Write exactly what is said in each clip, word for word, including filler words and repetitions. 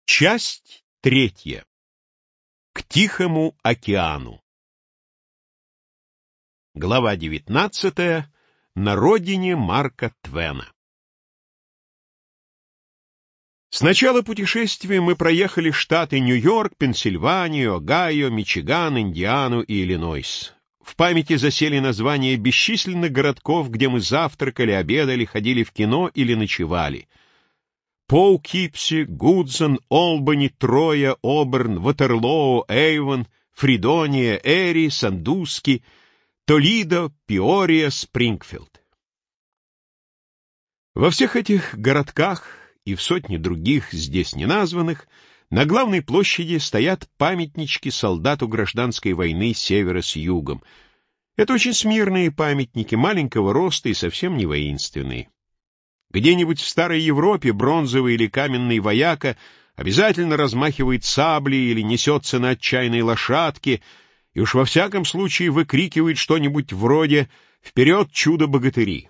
Часть третья. К Тихому океану. Глава девятнадцатая. На родине Марка Твена. С начала путешествия мы проехали штаты Нью-Йорк, Пенсильванию, Огайо, Мичиган, Индиану и Иллинойс. В памяти засели названия бесчисленных городков, где мы завтракали, обедали, ходили в кино или ночевали. Поукипси, Гудзон, Олбани, Троя, Оберн, Ватерлоо, Эйвон, Фридония, Эри, Сандуски, Толидо, Пиория, Спрингфилд. Во всех этих городках и в сотне других, здесь не названных, на главной площади стоят памятнички солдату гражданской войны севера с югом. Это очень смирные памятники, маленького роста и совсем не воинственные. Где-нибудь в старой Европе бронзовый или каменный вояка обязательно размахивает саблей или несется на отчаянной лошадке, и уж во всяком случае выкрикивает что-нибудь вроде «Вперед, чудо-богатыри!».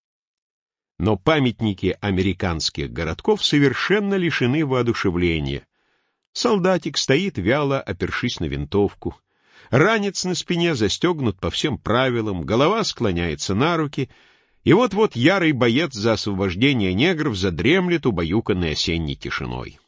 Но памятники американских городков совершенно лишены воодушевления. Солдатик стоит вяло, опершись на винтовку. Ранец на спине застегнут по всем правилам, голова склоняется на руки, и вот-вот ярый боец за освобождение негров задремлет, убаюканный осенней тишиной.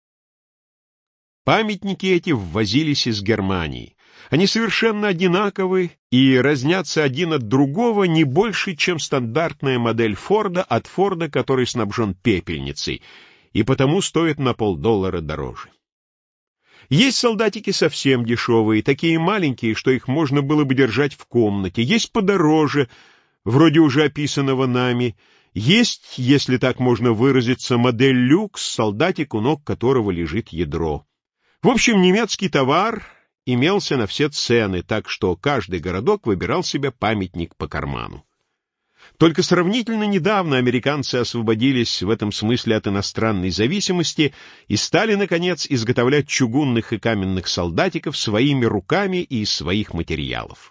Памятники эти ввозились из Германии. Они совершенно одинаковы и разнятся один от другого не больше, чем стандартная модель Форда от Форда, который снабжен пепельницей, и потому стоит на полдоллара дороже. Есть солдатики совсем дешевые, такие маленькие, что их можно было бы держать в комнате. Есть подороже, вроде уже описанного нами. Есть, если так можно выразиться, модель люкс, солдатик, у ног которого лежит ядро. В общем, немецкий товар имелся на все цены, так что каждый городок выбирал себе памятник по карману. Только сравнительно недавно американцы освободились в этом смысле от иностранной зависимости и стали, наконец, изготовлять чугунных и каменных солдатиков своими руками и из своих материалов.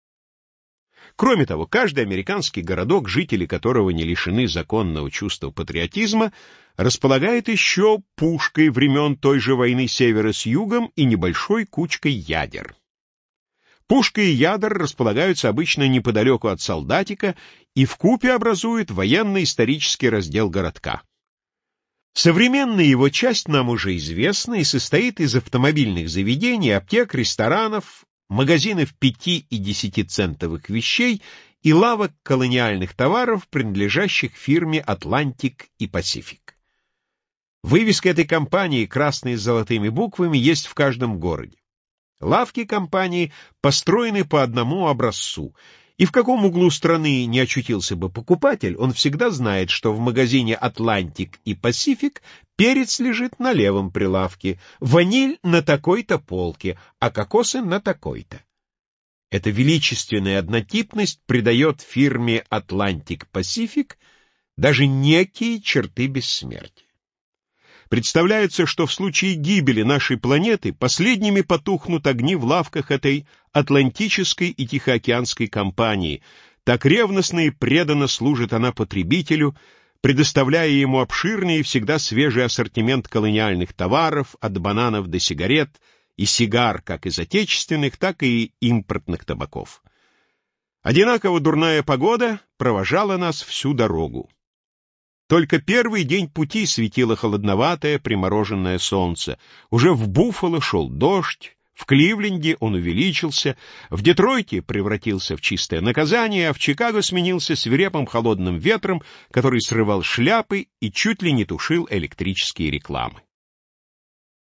Кроме того, каждый американский городок, жители которого не лишены законного чувства патриотизма, располагает еще пушкой времен той же войны севера с югом и небольшой кучкой ядер. Пушка и ядра располагаются обычно неподалеку от солдатика и вкупе образуют военно-исторический раздел городка. Современная его часть нам уже известна и состоит из автомобильных заведений, аптек, ресторанов, магазинов пяти- и десятицентовых вещей и лавок колониальных товаров, принадлежащих фирме «Атлантик» и «Пасифик». Вывеска этой компании красной с золотыми буквами есть в каждом городе. Лавки компании построены по одному образцу, и в каком углу страны не очутился бы покупатель, он всегда знает, что в магазине «Атлантик» и «Пасифик» перец лежит на левом прилавке, ваниль на такой-то полке, а кокосы на такой-то. Эта величественная однотипность придает фирме «Атлантик Пасифик» даже некие черты бессмертия. Представляется, что в случае гибели нашей планеты последними потухнут огни в лавках этой Атлантической и Тихоокеанской компании. Так ревностно и преданно служит она потребителю, предоставляя ему обширный и всегда свежий ассортимент колониальных товаров, от бананов до сигарет и сигар, как из отечественных, так и импортных табаков. Одинаково дурная погода провожала нас всю дорогу. Только первый день пути светило холодноватое примороженное солнце. Уже в Буффало шел дождь, в Кливленде он увеличился, в Детройте превратился в чистое наказание, а в Чикаго сменился свирепым холодным ветром, который срывал шляпы и чуть ли не тушил электрические рекламы.